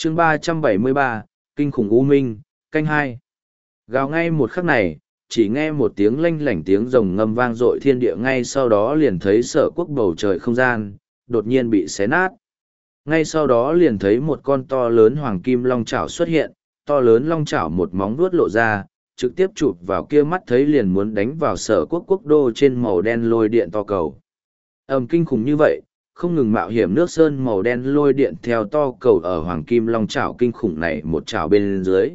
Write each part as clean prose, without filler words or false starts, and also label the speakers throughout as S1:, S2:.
S1: chương 373, Kinh khủng U Minh, canh hai. Gào ngay một khắc này, chỉ nghe một tiếng lanh lảnh tiếng rồng ngâm vang dội thiên địa, ngay sau đó liền thấy Sở Quốc bầu trời không gian, đột nhiên bị xé nát. Ngay sau đó liền thấy một con to lớn hoàng kim long chảo xuất hiện, to lớn long chảo một móng vuốt lộ ra, trực tiếp chụp vào kia mắt thấy liền muốn đánh vào Sở Quốc quốc đô trên màu đen lôi điện to cầu. Kinh khủng như vậy, không ngừng mạo hiểm nước sơn màu đen lôi điện theo to cầu ở hoàng kim long chảo kinh khủng này một chảo bên dưới,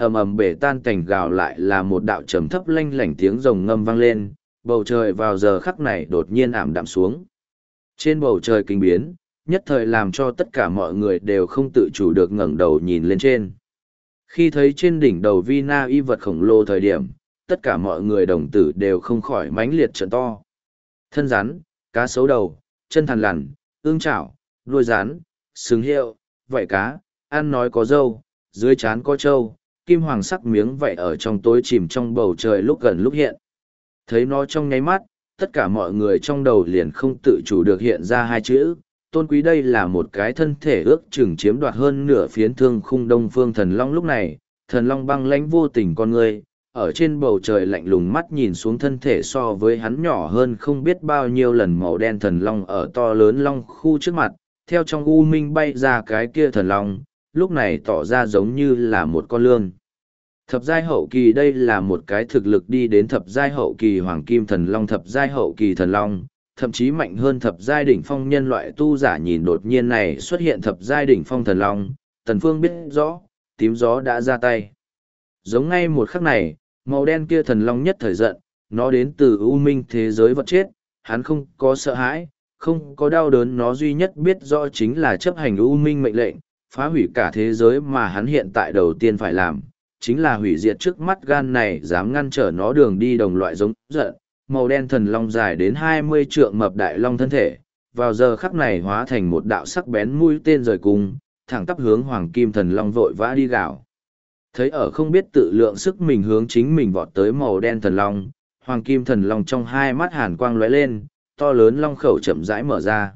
S1: bể tan tành, gào lại là một đạo trầm thấp lanh lảnh tiếng rồng ngâm vang lên, bầu trời vào giờ khắc này đột nhiên ảm đạm xuống. Trên bầu trời kinh biến, nhất thời làm cho tất cả mọi người đều không tự chủ được ngẩng đầu nhìn lên trên. Khi thấy trên đỉnh đầu Vina y vật khổng lồ thời điểm, tất cả mọi người đồng tử đều không khỏi mãnh liệt trợn to. Thân rắn, cá sấu đầu, chân thằn lằn, ương chảo, đuôi rắn, sừng hiệu, vảy cá, ăn nói có râu, dưới trán có trâu, kim hoàng sắc miếng vảy ở trong tối chìm trong bầu trời lúc gần lúc hiện. Thấy nó trong nháy mắt, tất cả mọi người trong đầu liền không tự chủ được hiện ra hai chữ, tôn quý. Đây là một cái thân thể ước chừng chiếm đoạt hơn nửa phiến thương khung đông phương thần long. Lúc này, thần long băng lãnh vô tình con người, ở trên bầu trời lạnh lùng mắt nhìn xuống thân thể so với hắn nhỏ hơn không biết bao nhiêu lần màu đen thần long ở to lớn long khu trước mặt, theo trong u minh bay ra cái kia thần long, lúc này tỏ ra giống như là một con lươn. Thập giai hậu kỳ, đây là một cái thực lực đi đến thập giai hậu kỳ hoàng kim thần long, thập giai hậu kỳ thần long, thậm chí mạnh hơn thập giai đỉnh phong nhân loại tu giả. Nhìn đột nhiên này xuất hiện thập giai đỉnh phong thần long, Tần Phương biết rõ, tím gió đã ra tay. Giống ngay một khắc này, màu đen kia thần long nhất thời giận, nó đến từ u minh thế giới vật chết, hắn không có sợ hãi, không có đau đớn, nó duy nhất biết rõ chính là chấp hành u minh mệnh lệnh, phá hủy cả thế giới. Mà hắn hiện tại đầu tiên phải làm, chính là hủy diệt trước mắt gan này dám ngăn trở nó đường đi đồng loại giống giận. Màu đen thần long dài đến 20 trượng mập đại long thân thể, vào giờ khắc này hóa thành một đạo sắc bén mũi tên rời cung, thẳng tắp hướng hoàng kim thần long vội vã đi gào. Thấy ở không biết tự lượng sức mình hướng chính mình vọt tới màu đen thần long, hoàng kim thần long trong hai mắt hàn quang lóe lên, to lớn long khẩu chậm rãi mở ra.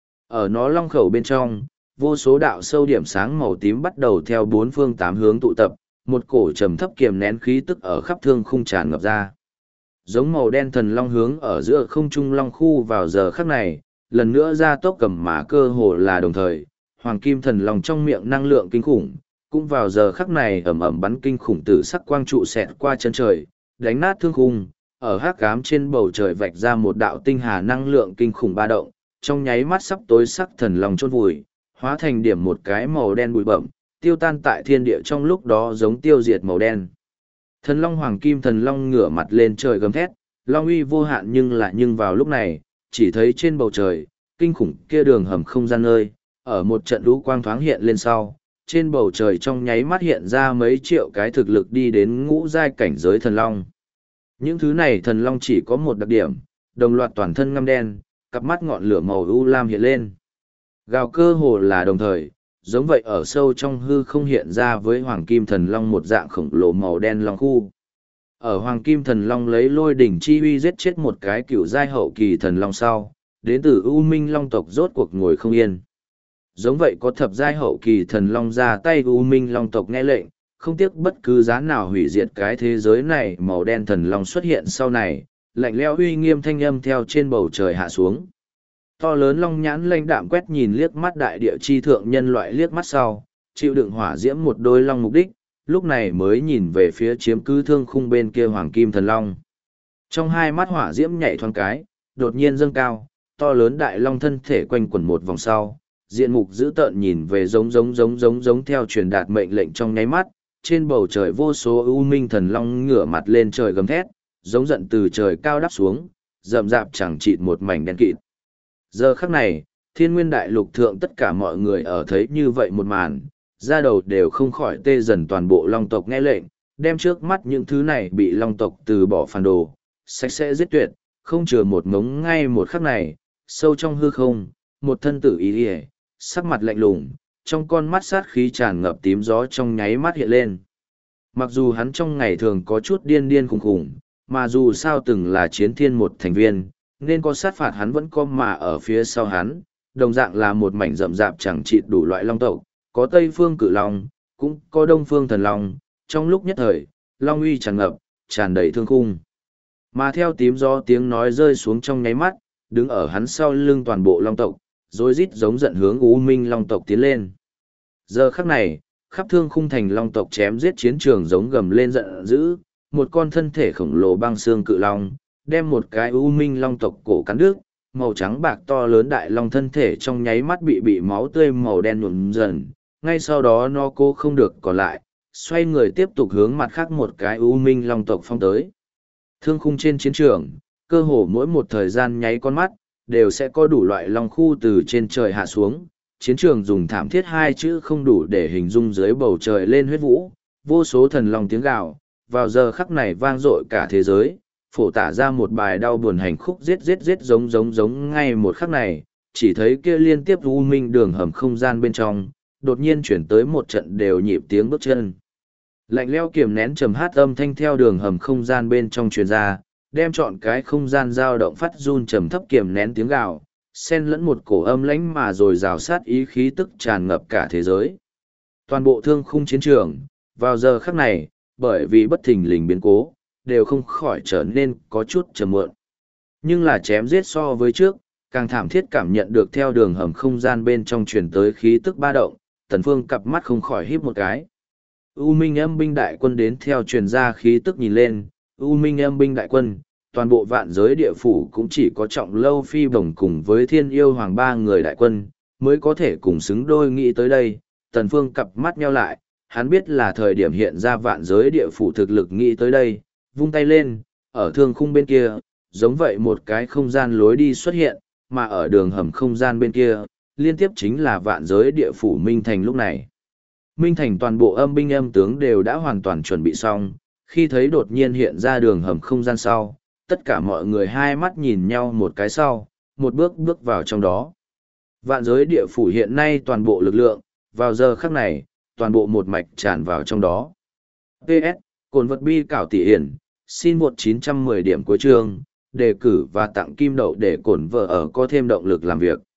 S1: Ở nó long khẩu bên trong, vô số đạo sâu điểm sáng màu tím bắt đầu theo bốn phương tám hướng tụ tập, một cổ trầm thấp kiềm nén khí tức ở khắp thương khung tràn ngập ra. Giống màu đen thần long hướng ở giữa không trung long khu vào giờ khắc này, lần nữa ra tốc cầm mã cơ hồ là đồng thời, hoàng kim thần long trong miệng năng lượng kinh khủng, cũng vào giờ khắc này bắn kinh khủng tử sắc quang trụ xẹt qua chân trời, đánh nát thương khung, ở hắc ám trên bầu trời vạch ra một đạo tinh hà năng lượng kinh khủng ba động, trong nháy mắt sắp tối sắc thần long chôn vùi, hóa thành điểm một cái màu đen bụi bậm, tiêu tan tại thiên địa trong lúc đó giống tiêu diệt màu đen. Thần long hoàng kim thần long ngửa mặt lên trời gầm thét, long uy vô hạn, nhưng vào lúc này, chỉ thấy trên bầu trời, kinh khủng kia đường hầm không gian nơi, ở một trận lũ quang thoáng hiện lên sau, trên bầu trời trong nháy mắt hiện ra mấy triệu cái thực lực đi đến ngũ giai cảnh giới thần long. Những thứ này thần long chỉ có một đặc điểm, đồng loạt toàn thân ngăm đen, cặp mắt ngọn lửa màu u lam hiện lên. Gào cơ hồ là đồng thời, giống vậy ở sâu trong hư không hiện ra với hoàng kim thần long một dạng khổng lồ màu đen long khu. Ở hoàng kim thần long lấy lôi đỉnh chi uy giết chết một cái cựu giai hậu kỳ thần long sau, đến từ U Minh Long tộc rốt cuộc ngồi không yên. Giống vậy có thập giai hậu kỳ thần long ra tay, U Minh Long tộc nghe lệnh, không tiếc bất cứ giá nào hủy diệt cái thế giới này. Màu đen thần long xuất hiện sau này, lạnh lẽo uy nghiêm thanh âm theo trên bầu trời hạ xuống. To lớn long nhãn lanh đạm quét nhìn liếc mắt đại địa chi thượng nhân loại liếc mắt sau, chịu đựng hỏa diễm một đôi long mục đích, lúc này mới nhìn về phía chiếm cứ thương khung bên kia hoàng kim thần long. Trong hai mắt hỏa diễm nhảy thoáng cái, đột nhiên dâng cao, to lớn đại long thân thể quanh quẩn một vòng sau, diện mục dữ tợn nhìn về giống theo truyền đạt mệnh lệnh. Trong nháy mắt, trên bầu trời vô số u minh thần long ngửa mặt lên trời gầm thét, giống giận từ trời cao đáp xuống, rậm rạp chẳng chịt một mảnh đen kịt. Giờ khắc này, thiên nguyên đại lục thượng tất cả mọi người ở thấy như vậy một màn, da đầu đều không khỏi tê dần. Toàn bộ long tộc nghe lệnh, đem trước mắt những thứ này bị long tộc từ bỏ phản đồ, sạch sẽ giết tuyệt, không chừa một mống. Ngay một khắc này, sâu trong hư không, một thân tử ý ỉa, sắc mặt lạnh lùng, trong con mắt sát khí tràn ngập tím gió trong nháy mắt hiện lên. Mặc dù hắn trong ngày thường có chút điên điên khủng khủng, mà dù sao từng là chiến thiên một thành viên, nên có sát phạt hắn vẫn có, mà ở phía sau hắn, đồng dạng là một mảnh rậm rạp chẳng chịt đủ loại long tộc, có Tây Phương Cự Long, cũng có Đông Phương Thần Long, trong lúc nhất thời, Long uy tràn ngập, tràn đầy thương khung. Mà theo tím gió tiếng nói rơi xuống trong nháy mắt, đứng ở hắn sau lưng toàn bộ Long tộc, rối rít giống giận hướng U Minh Long tộc tiến lên. Giờ khắc này, khắp thương khung thành Long tộc chém giết chiến trường giống gầm lên giận dữ, một con thân thể khổng lồ băng xương cự long, đem một cái U Minh Long tộc cổ cắn đứt, màu trắng bạc to lớn đại long thân thể trong nháy mắt bị máu tươi màu đen nhuộm dần, ngay sau đó nó cố không được còn lại, xoay người tiếp tục hướng mặt khác một cái U Minh Long tộc phong tới. Thương khung trên chiến trường, cơ hồ mỗi một thời gian nháy con mắt, đều sẽ có đủ loại long khu từ trên trời hạ xuống. Chiến trường dùng thảm thiết hai chữ không đủ để hình dung dưới bầu trời lên huyết vũ, vô số thần long tiếng gào, vào giờ khắc này vang dội cả thế giới, phổ tả ra một bài đau buồn hành khúc giết giết giết giống ngay một khắc này, chỉ thấy kia liên tiếp u minh đường hầm không gian bên trong, đột nhiên chuyển tới một trận đều nhịp tiếng bước chân. Lạnh leo kiềm nén trầm hát âm thanh theo đường hầm không gian bên trong truyền ra, đem trọn cái không gian dao động phát run trầm thấp kiềm nén tiếng gào, xen lẫn một cổ âm lãnh mà rồi rào sát ý khí tức tràn ngập cả thế giới. Toàn bộ thương khung chiến trường, vào giờ khắc này, bởi vì bất thình lình biến cố, đều không khỏi trở nên có chút trầm muộn. Nhưng là chém giết so với trước, càng thảm thiết cảm nhận được theo đường hầm không gian bên trong truyền tới khí tức ba động, Tần Phương cặp mắt không khỏi híp một cái. U Minh Âm binh đại quân đến theo truyền ra khí tức nhìn lên, U Minh Âm binh đại quân, toàn bộ vạn giới địa phủ cũng chỉ có Trọng Lâu Phi Bổng cùng với Thiên Yêu Hoàng ba người đại quân, mới có thể cùng xứng đôi nghĩ tới đây. Tần Phương cặp mắt nheo lại, hắn biết là thời điểm hiện ra vạn giới địa phủ thực lực nghĩ tới đây, vung tay lên, ở thương khung bên kia, giống vậy một cái không gian lối đi xuất hiện, mà ở đường hầm không gian bên kia, liên tiếp chính là vạn giới địa phủ Minh Thành lúc này. Minh Thành toàn bộ âm binh âm tướng đều đã hoàn toàn chuẩn bị xong, khi thấy đột nhiên hiện ra đường hầm không gian sau, tất cả mọi người hai mắt nhìn nhau một cái sau, một bước bước vào trong đó. Vạn giới địa phủ hiện nay toàn bộ lực lượng, vào giờ khắc này, toàn bộ một mạch tràn vào trong đó. PS, cồn vật bi cảo tỷ hiển, xin một 910 điểm cuối chương, đề cử và tặng kim đậu để cổn vợ ở có thêm động lực làm việc.